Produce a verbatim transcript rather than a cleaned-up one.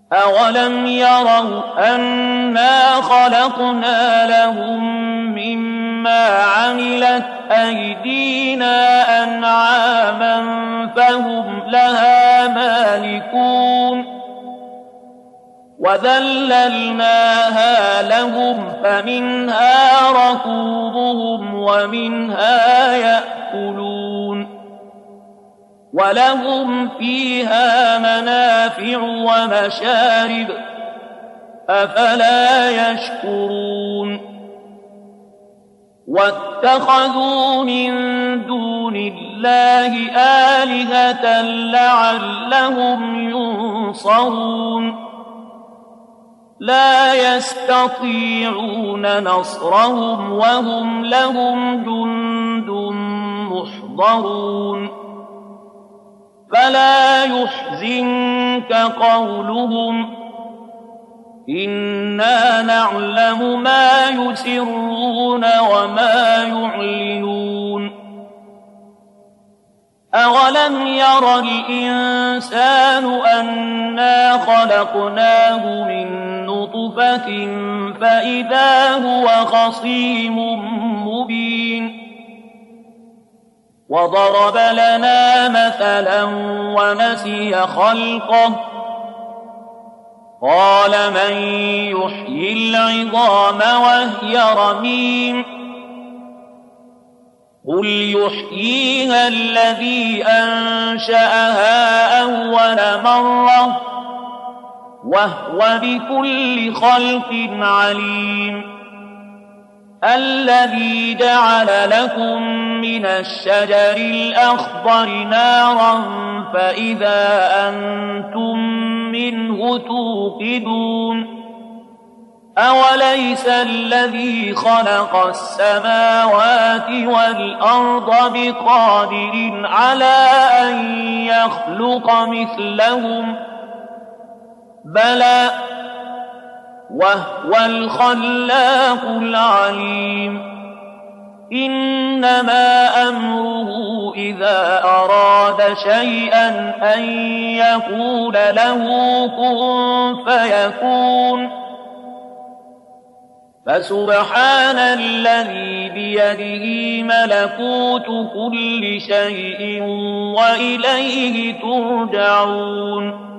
أولم يروا أنا خلقنا لهم مما عملت أيدينا أنعاما فهم لها مالكون وذللناها لهم فمنها ركوبهم ومنها يأكلون ولهم فيها منافع ومشارب أفلا يشكرون واتخذوا من دون الله آلهة لعلهم ينصرون لا يستطيعون نصرهم وهم لهم جند محضرون فلا يحزنك قولهم إنا نعلم ما يسرون وما يعلنون أولم ير الإنسان أنا خلقناه من نطفة فإذا هو خصيم مبين وضرب لنا مثلا ونسي خلقه قال من يحيي العظام وهي رميم قل يحييها الذي أنشأها أول مرة وهو بكل خلق عليم الذي جعل لكم من الشجر الأخضر نارا فإذا أنتم منه توقدون أوليس الذي خلق السماوات والأرض بقادر على أن يخلق مثلهم بلى وهو الخلاق العليم إنما أمره إذا أراد شيئا أن يقول له كن فيكون فسبحان الذي بيده ملكوت كل شيء وإليه ترجعون